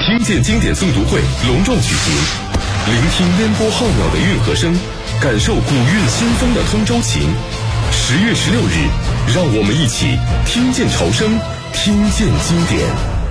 听见经典诵读会隆重举行，聆听烟波浩渺的韵和声，感受古韵新风的通州情。10月16日，让我们一起听见潮声，听见经典。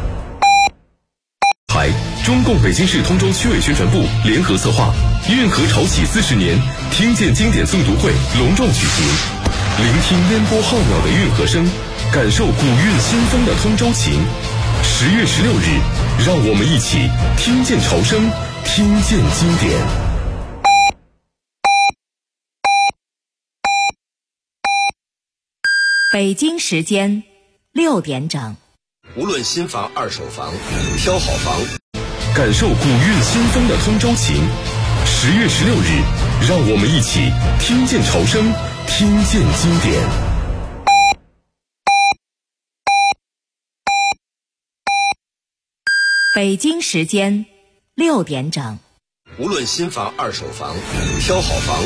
中共北京市通州区委宣传部联合策划，运河潮起40年听见经典诵读会隆重举行，聆听烟波浩渺的韵和声，感受古韵新风的通州情。10月16日，让我们一起听见潮声，听见经典。 北京时间6点整。 无论新房二手房，挑好房， 感受古韵新风的通州情。10月16日，让我们一起听见潮声，听见经典。 北京时间6点整。 无论新房二手房，挑好房。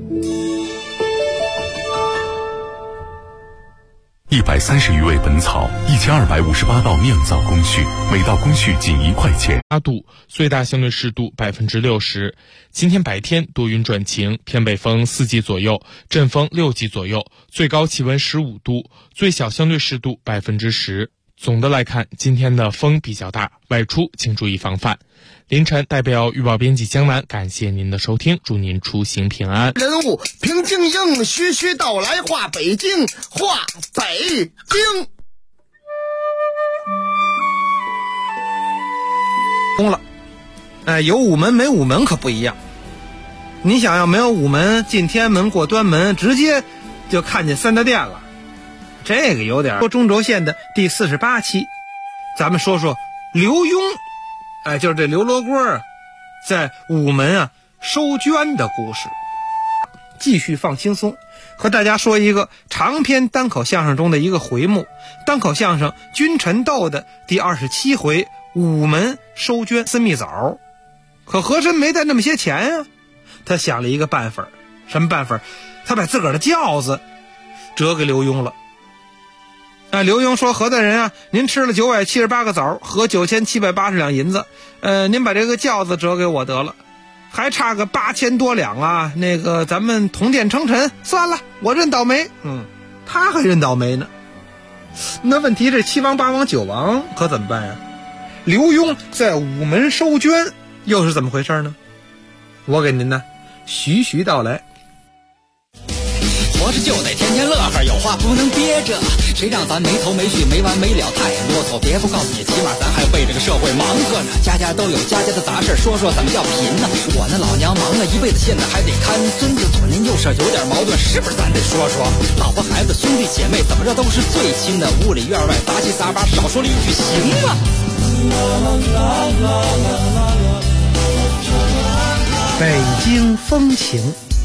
130余味本草，1258道酿造工序，每道工序仅1块钱。 8度，最大相对湿度60%。今天白天多云转晴，偏北风4级左右，阵风6级左右，最高气温15度，最小相对湿度10%。总的来看，今天的风比较大，外出请注意防范。凌晨代表预报编辑江南感谢您的收听，祝您出行平安。 人物平静应，徐徐道来话北京，话北京。通了，有午门没午门可不一样。你想要没有午门，进天安门过端门，直接就看见三大殿了。这个有点说中轴线的第48期，咱们说说刘墉，就是这刘罗锅在午门收捐的故事。继续放轻松，和大家说一个长篇单口相声中的一个回目，单口相声君臣斗的第27回午门收捐私密枣。可和珅没带那么些钱他想了一个办法。什么办法？他把自个儿的轿子折给刘墉了。刘墉说：“何大人您吃了978个枣，合9780两银子，您把这个轿子折给我得了，还差个8000多两那个咱们同殿称臣，算了，我认倒霉。”他还认倒霉呢。那问题这7王8王9王可怎么办呀？刘墉在午门收捐又是怎么回事呢？我给您徐徐道来。 活着就得天天乐呵，有话不能憋着，谁让咱没头没绪没完没了太啰嗦。别不告诉你，起码咱还为这个社会忙活呢。家家都有家家的杂事，说说怎么叫贫呢？我那老娘忙了一辈子，现在还得看孙子，左邻右舍有点矛盾，是不是咱得说说？老婆孩子兄弟姐妹怎么着都是最亲的，屋里院外杂七杂八，少说了一句行吗？ 北京风情。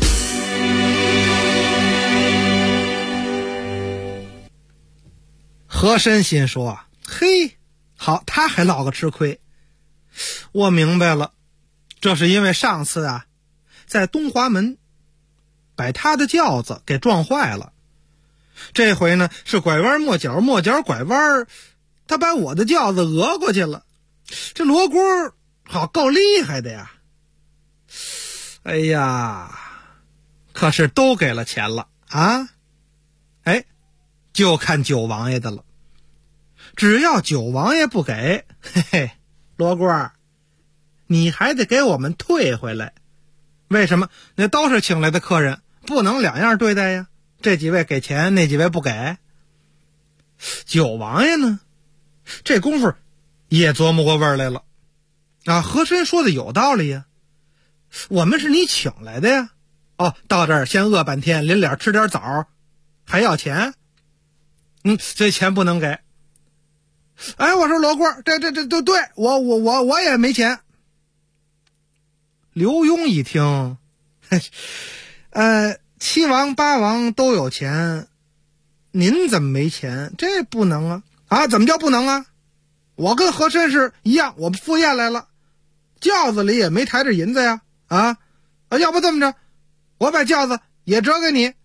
和珅心说：“嘿，好，他还落个吃亏。我明白了，这是因为上次在东华门把他的轿子给撞坏了。这回呢是拐弯抹角，抹角拐弯，他把我的轿子讹过去了。这罗锅好够厉害的呀！哎呀，可是都给了钱了就看九王爷的了。只要九王爷不给，嘿嘿，罗锅你还得给我们退回来。为什么？那都是请来的客人，不能两样对待呀。这几位给钱，那几位不给。九王爷呢，这功夫也琢磨过味儿来了。和珅说的有道理呀，我们是你请来的呀。到这儿先饿半天，临脸吃点枣，还要钱？这钱不能给。我说罗锅，这都对，我也没钱。刘墉一听，7王8王都有钱，您怎么没钱？这不能怎么叫不能我跟和珅是一样，我们赴宴来了，轿子里也没抬着银子呀。要不这么着，我把轿子也折给你。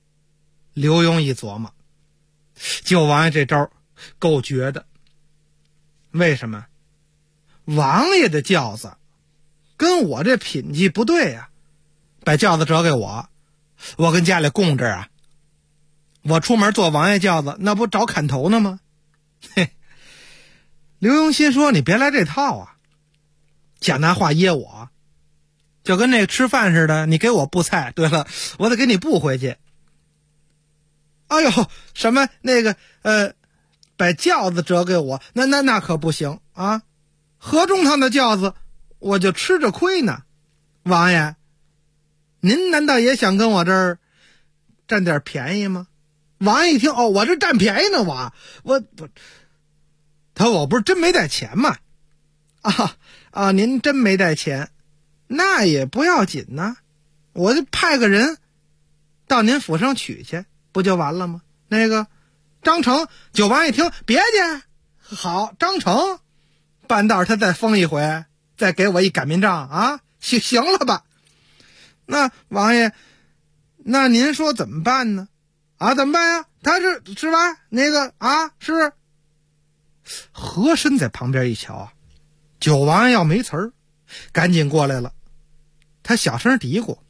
刘墉一琢磨，九王爷这招够绝的。 为什么？王爷的轿子跟我这品级不对呀，把轿子折给我跟家里供着啊。我出门坐王爷轿子，那不找砍头呢吗？嘿，刘墉心说你别来这套啊，讲那话噎我，就跟那吃饭似的，你给我布菜，对了，我得给你布回去。哎呦，什么那个把轿子折给我，那可不行啊！河中堂的轿子，我就吃着亏呢。王爷，您难道也想跟我这儿占点便宜吗？王爷一听，哦，我这占便宜呢，我不是真没带钱吗？您真没带钱，那也不要紧呐，我就派个人到您府上取去，不就完了吗？那个张成，九王一听，别介，好，张成半道他再封一回，再给我一擀面杖啊，行了吧？那王爷，那您说怎么办呢？怎么办呀？他是吧？那个是和珅在旁边一瞧，九王爷要没词儿，赶紧过来了。他小声嘀咕：“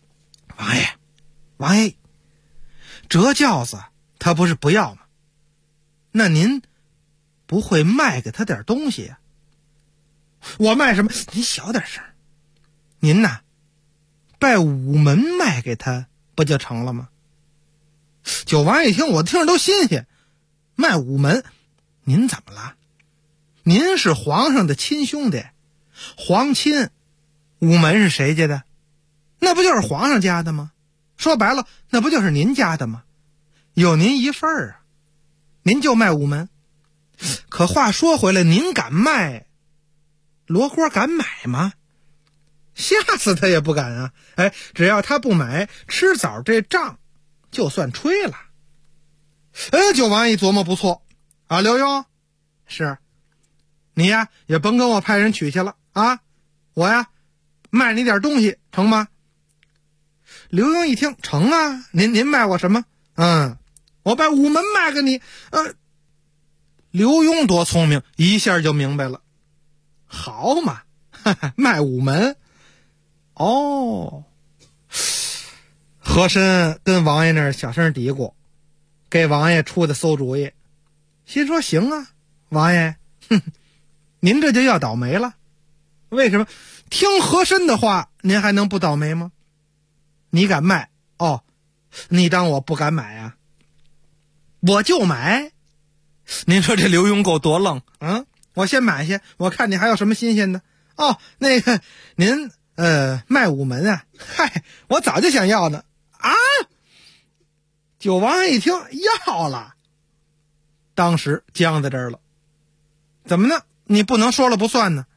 王爷，折轿子他不是不要吗？那您不会卖给他点东西呀？”“我卖什么？您小点声。您呐，拜午门卖给他不就成了吗？”九王爷一听，我听着都新鲜。卖午门，您怎么了？您是皇上的亲兄弟，皇亲，午门是谁家的？那不就是皇上家的吗？说白了，那不就是您家的吗？有您一份儿啊，您就卖午门。可话说回来，您敢卖，罗锅敢买吗？吓死他也不敢啊！只要他不买，吃枣这账就算吹了。九王爷一琢磨，不错啊，刘墉，是你呀，也甭跟我派人取去了啊，我呀卖你点东西成吗？刘墉一听，成啊，您卖我什么？我把午门卖给你。刘墉多聪明，一下就明白了。好嘛，卖午门。和珅跟王爷那儿小声嘀咕，给王爷出的馊主意，心说行啊，王爷，您这就要倒霉了。为什么？听和珅的话，您还能不倒霉吗？你敢卖？你当我不敢买啊？我就买。您说这刘墉够多愣啊！我先买去，我看你还有什么新鲜的。那个您卖午门啊？嗨，我早就想要呢。九王爷一听要了，当时僵在这儿了。怎么呢？你不能说了不算呢？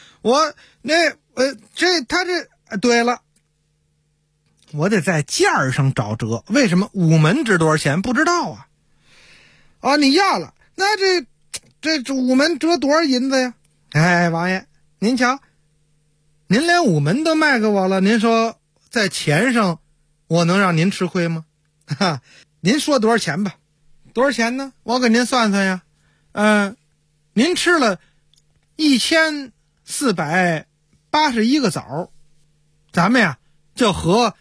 对了，我得在价上找辙。为什么？午门值多少钱？不知道啊。你要了，那这午门折多少银子呀？王爷，您瞧，您连午门都卖给我了，您说在钱上我能让您吃亏吗？您说多少钱吧？多少钱呢？我给您算算呀。您吃了1481个枣，咱们呀就合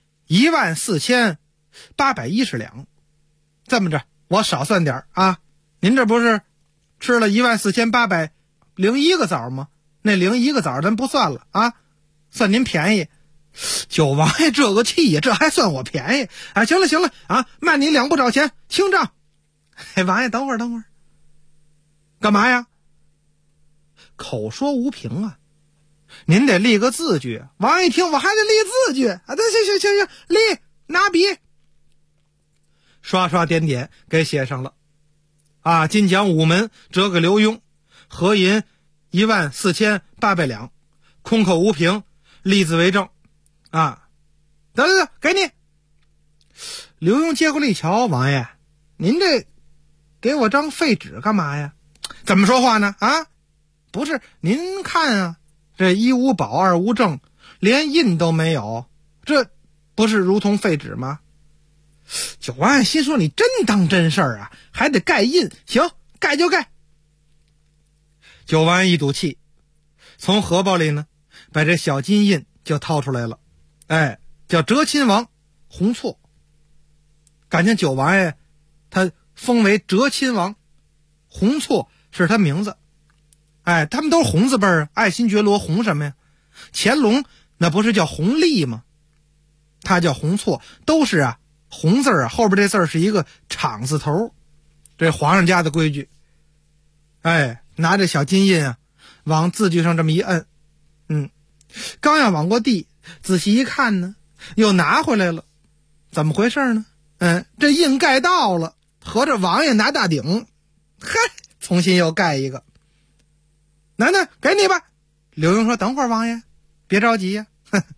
14810两。这么着，我少算点啊。您这不是吃了14801个枣吗？那01个枣咱不算了啊，算您便宜。九王爷这个气呀，这还算我便宜？行了啊，卖你2不找钱，清账。王爷等会儿，干嘛呀？口说无凭啊，您得立个字据。王爷一听，我还得立字据啊？行，立，拿笔，刷刷点点给写上了。今讲午门折给刘墉，合银14800两，空口无凭，立字为证。得，给你。刘墉接过来一瞧，王爷，您这给我张废纸干嘛呀？怎么说话呢？不是，您看啊，这1无保2无证，连印都没有，这不是如同废纸吗？九王爷心说，你真当真事儿啊？还得盖印？行，盖就盖。 九王爷一赌气，从荷包里呢把这小金印就掏出来了，叫哲亲王洪错。感情九王爷他封为哲亲王，洪错是他名字。他们都是红字辈儿，爱新觉罗红什么呀？乾隆那不是叫弘历吗？他叫洪错，都是红字后边这字是一个厂字头，这皇上家的规矩。拿着小金印往字据上这么一摁，刚要往过递，仔细一看呢，又拿回来了。怎么回事呢？这印盖到了，合着王爷拿大鼎，重新又盖一个。楠楠，给你吧。刘墉说：“等会儿，王爷，别着急呀。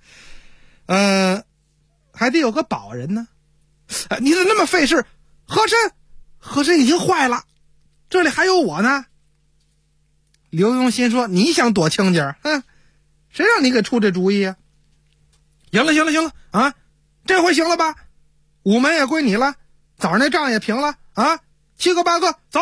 还得有个保人呢。你怎么那么费事？和珅已经坏了，这里还有我呢。”刘墉心说：“你想躲亲家？谁让你给出这主意啊？行了啊，这回行了吧？午门也归你了，早上那仗也平了啊，7个8个，走。”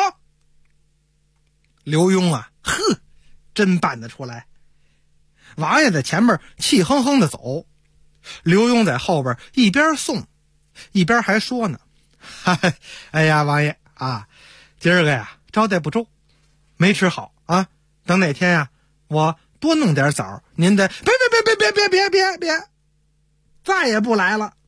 刘墉真办得出来。王爷在前面气哼哼的走，刘墉在后边一边送一边还说呢：“哎呀，王爷今儿个招待不周，没吃好啊。等哪天我多弄点枣，您得别，再也不来了。”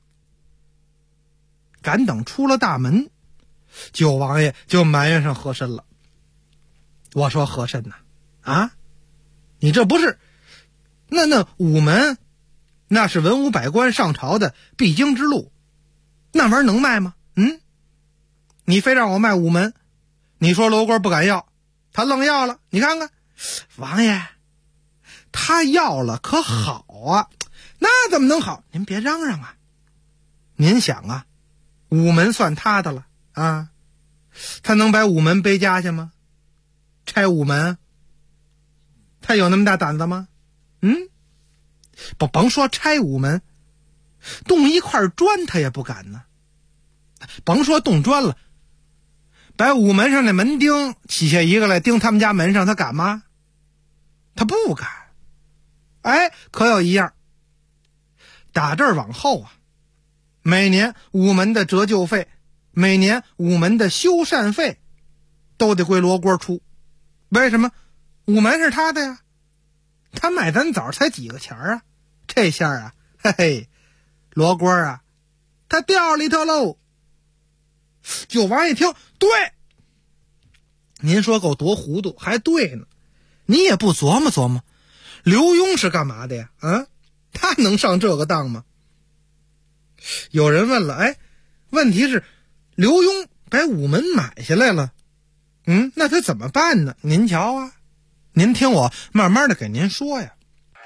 赶等出了大门，九王爷就埋怨上和珅了。我说：“和珅呐，你这不是那午门，那是文武百官上朝的必经之路，那玩意儿能卖吗？你非让我卖午门，你说罗锅不敢要，他愣要了。你看看，王爷，他要了可好啊？那怎么能好？您别嚷嚷啊！您想午门算他的了他能把午门背家去吗？拆午门，他有那么大胆子吗？甭说拆午门，动一块砖他也不敢呢。甭说动砖了，把午门上的门钉起下一个来钉他们家门上，他敢吗？他不敢。可有一样，打这儿往后每年午门的折旧费，每年午门的修缮费都得归罗锅出。为什么？午门是他的呀，他买咱枣才几个钱这下罗锅他掉里头喽。九王一听，对，您说够多糊涂，还对呢。你也不琢磨琢磨，刘墉是干嘛的呀？他能上这个当吗？有人问了，问题是刘墉把午门买下来了，那他怎么办呢？您瞧您听我慢慢的给您说呀。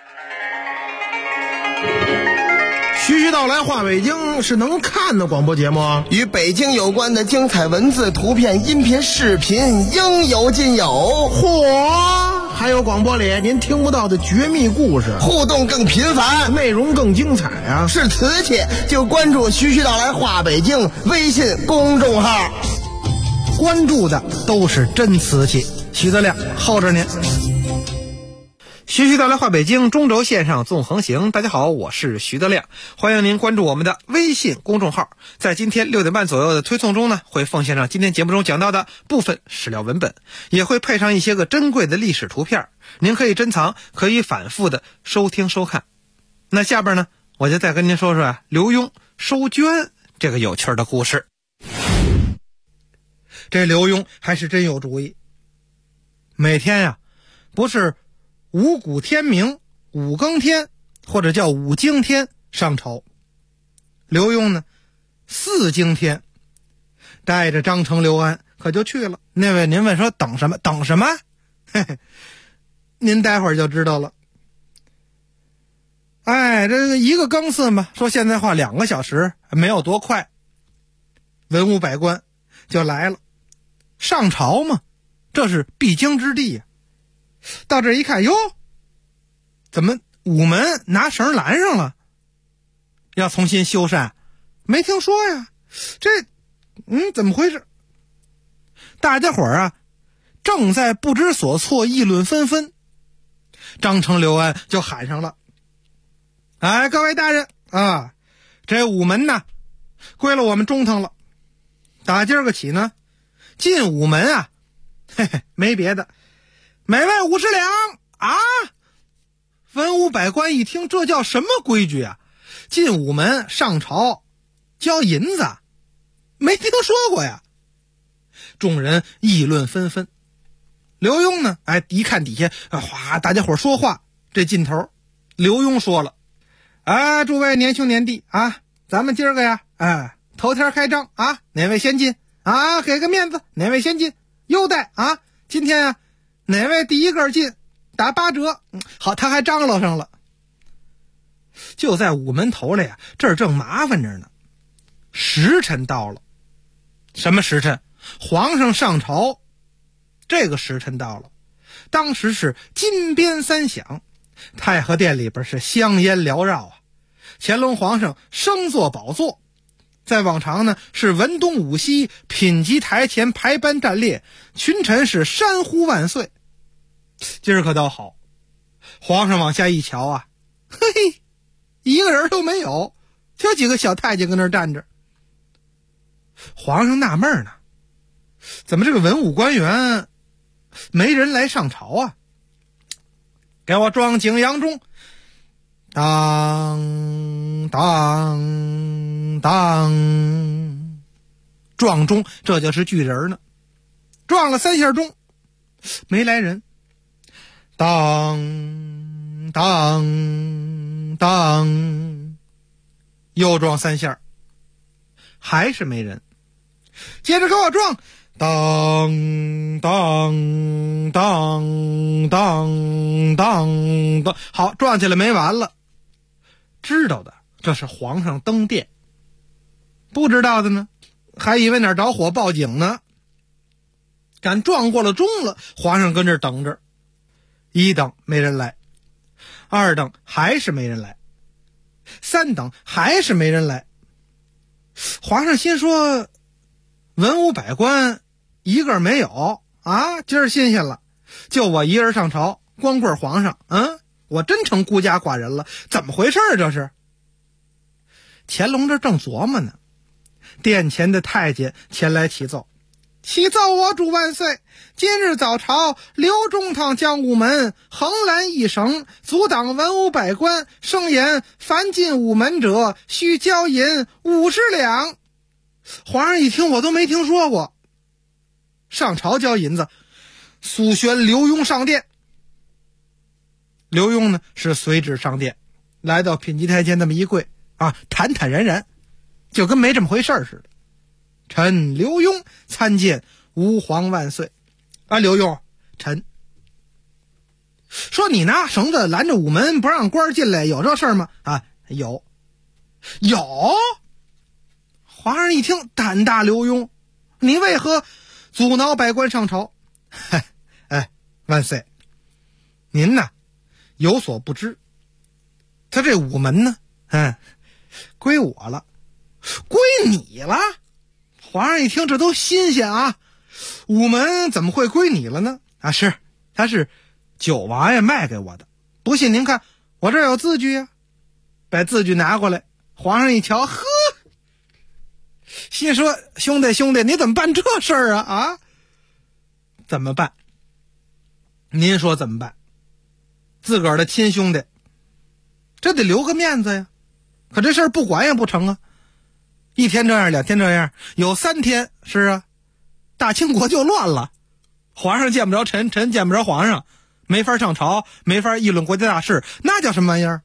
徐徐道来话北京是能看的广播节目， 与北京有关的精彩文字、图片、音频、视频应有尽有。 嚯！还有广播里您听不到的绝密故事， 互动更频繁， 内容更精彩是瓷器就关注徐徐道来话北京微信公众号， 关注的都是真瓷器。徐德亮候着您。徐徐道来话北京，中轴线上纵横行。大家好，我是徐德亮，欢迎您关注我们的微信公众号。在今天6点半左右的推送中呢，会奉献上今天节目中讲到的部分史料文本，也会配上一些个珍贵的历史图片，您可以珍藏，可以反复的收听收看。那下边呢，我就再跟您说说刘墉收捐这个有趣的故事。这刘墉还是真有主意，每天不是五谷天明、五更天，或者叫五更天上朝。刘墉呢，4更天带着张成、刘安可就去了。那位您问说等什么？等什么？您待会儿就知道了。这个一个更次嘛，说现在话2个小时没有多快，文武百官就来了，上朝嘛，这是必经之地到这一看，哟，怎么午门拿绳拦上了，要重新修缮？没听说呀，这怎么回事？大家伙正在不知所措，议论纷纷。张成、刘安就喊上了：“哎，各位大人啊，这午门呢，归了我们中堂了。打今儿个起呢，进午门啊，嘿嘿，没别的，每位50两啊！”文武百官一听，这叫什么规矩啊？进午门上朝交银子，没听说过呀。众人议论纷纷。刘墉呢，一看底下哗，大家伙说话，这劲头，刘墉说了：“诸位年兄年弟啊，咱们今儿个呀，头天开张啊，哪位先进啊？给个面子，哪位先进？优待啊！今天啊，哪位第一个进，打8折。好，他还张罗上了。就在午门头了呀，这儿正麻烦着呢。时辰到了，什么时辰？皇上上朝。这个时辰到了，当时是金鞭3响，太和殿里边是香烟缭绕啊。乾隆皇上升坐宝座，在往常呢是文东武西，品级台前排班站列，群臣是山呼万岁。今儿可倒好，皇上往下一瞧啊，嘿，一个人都没有，就几个小太监跟那儿站着。皇上纳闷呢，怎么这个文武官员没人来上朝啊？给我装景阳钟，当当当，撞钟，这就是巨人呢。撞了3下钟，没来人。当当当，又撞3下，还是没人。接着给我撞，当当当当当当，好，撞起来没完了。知道的这是皇上登殿，不知道的呢，还以为哪儿着火报警呢。赶撞过了钟了，皇上跟这儿等着。1等没人来，2等还是没人来，3等还是没人来。皇上心说，文武百官一个没有啊，今儿新鲜了，就我一人上朝，光棍皇上，我真成孤家寡人了，怎么回事这是？乾隆这正琢磨呢，殿前的太监前来启奏：“启奏我主万岁，今日早朝，刘中堂将午门横拦一绳，阻挡文武百官，声言凡进午门者须交银50两。”皇上一听，我都没听说过，上朝交银子，速宣刘墉上殿。刘墉呢是随旨上殿，来到品级台前那么一跪啊，坦坦然然，就跟没这么回事似的。臣刘墉参见吾皇万岁。刘墉，臣说你拿绳子拦着午门不让官进来，有这事儿吗？有。皇上一听，胆大刘墉，你为何阻挠百官上朝？万岁，您呢有所不知，他这午门呢，归我了。归你了？皇上一听，这都新鲜啊！午门怎么会归你了呢？是，他是九王爷卖给我的。不信您看，我这儿有字据呀。把字据拿过来，皇上一瞧，呵，心说兄弟，你怎么办这事儿啊？怎么办？您说怎么办？自个儿的亲兄弟，这得留个面子呀。可这事儿不管也不成啊。1天这样，2天这样，有3天是啊，大清国就乱了。皇上见不着臣，臣见不着皇上，没法上朝，没法议论国家大事，那叫什么玩意儿？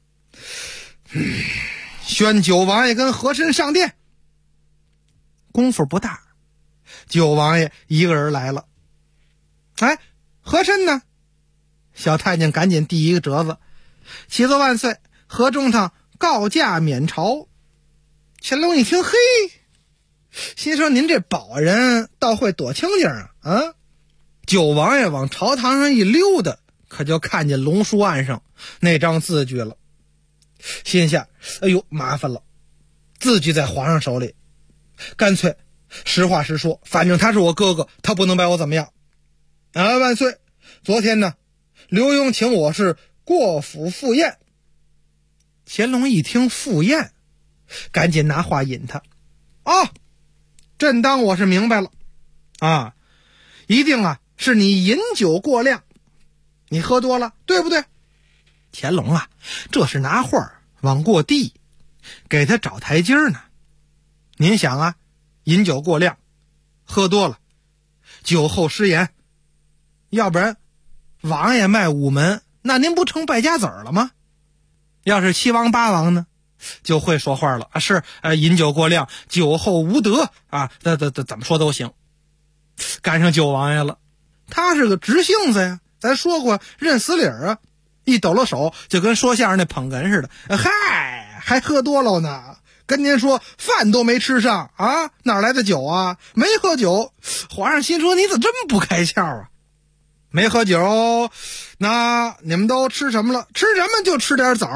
宣九王爷跟和珅上殿。功夫不大，九王爷一个人来了。和珅呢？小太监赶紧递一个折子：“启奏万岁，和中堂告假免朝。”乾隆一听，嘿，心说您这宝人倒会躲清静啊！九王爷往朝堂上一溜达，可就看见龙书案上那张字据了，心下麻烦了，字据在皇上手里，干脆实话实说，反正他是我哥哥，他不能把我怎么样。 万岁，昨天呢，刘墉请我是过府赴宴。乾隆一听赴宴，赶紧拿话引他。朕当我是明白了啊，一定啊是你饮酒过量，你喝多了，对不对？乾隆啊，这是拿话往过递，给他找台阶呢。您想啊，饮酒过量，喝多了，酒后失言，要不然王爷卖午门，那您不成败家子儿了吗？要是七王八王呢，就会说话了，是饮酒过量，酒后无德啊，怎么说都行。赶上九王爷了，他是个直性子呀，咱说过认死理儿啊，一抖了手就跟说相声那捧哏似的，嗨，还喝多了呢，跟您说饭都没吃上啊，哪来的酒啊？没喝酒。皇上心说你怎么这么不开窍啊？没喝酒，那你们都吃什么了？吃什么就吃点枣。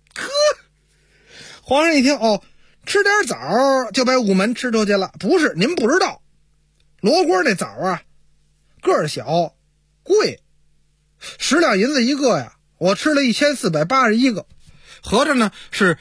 皇上一听，吃点枣就把午门吃出去了。不是，您不知道，罗锅那枣啊，个儿小，贵，10两银子一个呀，我吃了1481个，合着呢是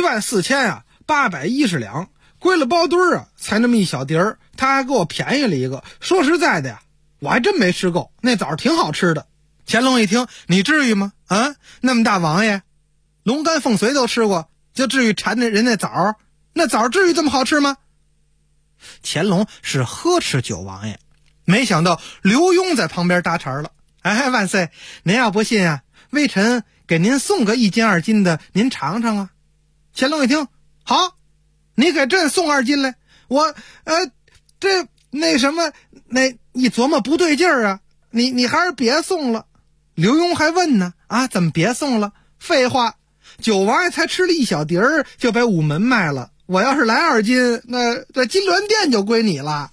14810两，归了包堆儿啊，才那么一小碟儿，他还给我便宜了一个。说实在的呀，我还真没吃够，那枣挺好吃的。乾隆一听，你至于吗？啊，那么大王爷，龙肝凤髓都吃过，就至于馋人那枣？那枣至于这么好吃吗？乾隆是呵斥九王爷，没想到刘墉在旁边搭茬了。万岁，您要不信啊，微臣给您送个1斤2斤的，您尝尝啊。乾隆一听，好，你给朕送2斤来，我那什么，那一琢磨不对劲儿啊，你还是别送了。刘墉还问呢，怎么别送了？废话，九王爷才吃了一小碟儿就把午门卖了，我要是来2斤，那这金銮殿就归你了。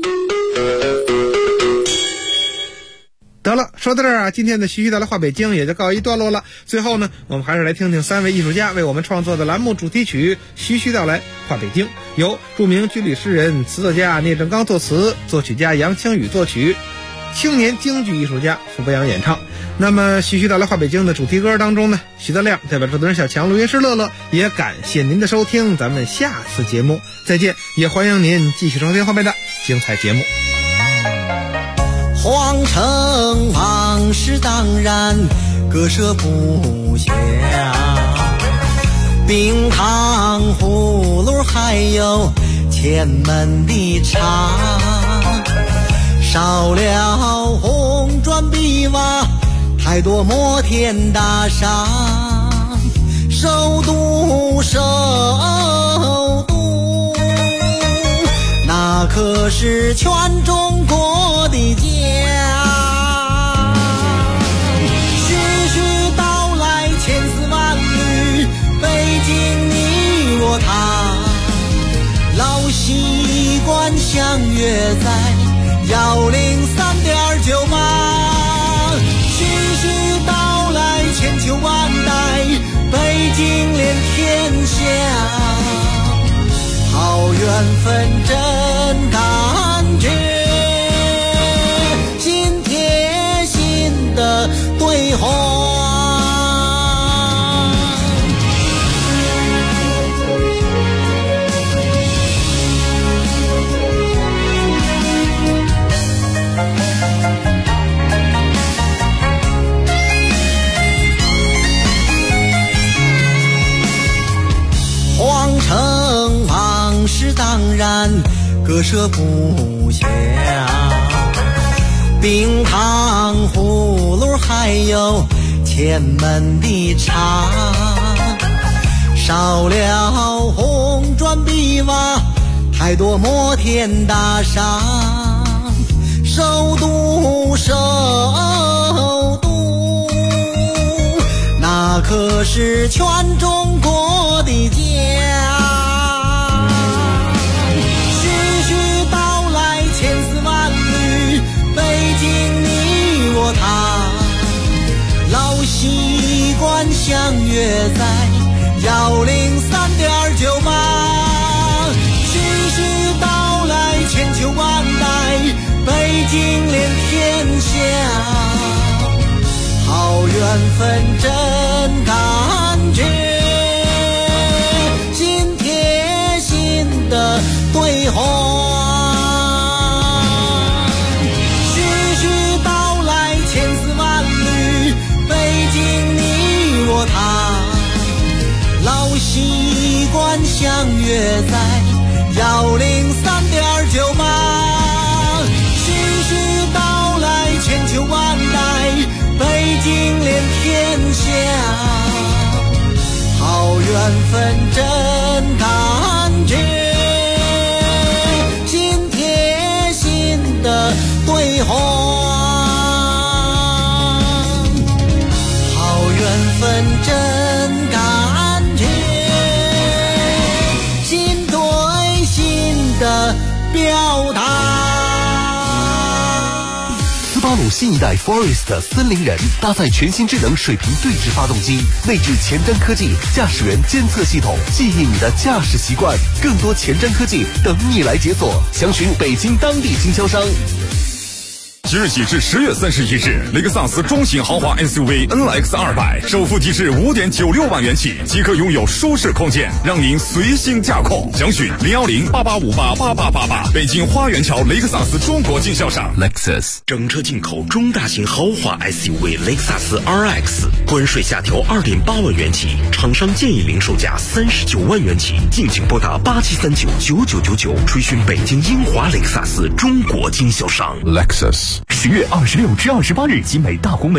得了，说到这儿啊，今天的徐徐道来话北京也就告一段落了。最后呢，我们还是来听听3位艺术家为我们创作的栏目主题曲《徐徐道来话北京》，由著名军旅诗人、词作家聂政刚作词，作曲家杨清宇作曲，青年京剧艺术家傅伯阳演唱。那么徐徐道来话北京的主题歌当中呢，徐德亮代表制作人小强、录音师乐乐，也感谢您的收听，咱们下次节目再见，也欢迎您继续收听后面的精彩节目。 皇城往事当然割舍不下，冰糖葫芦还有前门的茶，少了红砖碧瓦，太多摩天大厦，首都那可是全中国的家。徐徐道来千丝万缕，北京你我他，老习惯相约在103.98。徐徐道来千秋万代，北京连天下。好缘分真感觉，心贴心的对话。皇城往事当然割舍不下，冰糖葫芦还有前门的茶，少了红砖碧瓦，太多摩天大厦，首都那可是全中国的家。徐徐道来千丝万缕，北京你我他，老习惯相约在103.98。徐徐道来千秋万代，北京连天下。 缘分真感觉，心贴心的对话，徐徐道来千丝万缕，北京你我他，老习惯相约在103.98，徐徐道来千秋万代，北京连天下，好缘分真感觉，心贴心的对话，好缘分真感觉，心对心的表达。 斯巴鲁新一代 Forest 森林人搭载全新智能水平对置发动机，内置前瞻科技驾驶员监测系统，记忆你的驾驶习惯。更多前瞻科技等你来解锁，详询北京当地经销商。 即日起至10月31日，雷克萨斯中型豪华 SUV NX 200首付低至5.96万元起，即可拥有舒适空间，让您随心驾控。详询010-8858-8888，北京花园桥雷克萨斯中国经销商 Lexus。整车进口中大型豪华 SUV 雷克萨斯 RX， 关税下调2.8万元起，厂商建议零售价39万元起，敬请拨打87399999，垂询北京英华雷克萨斯中国经销商 Lexus。 10月26至28日，集美大红门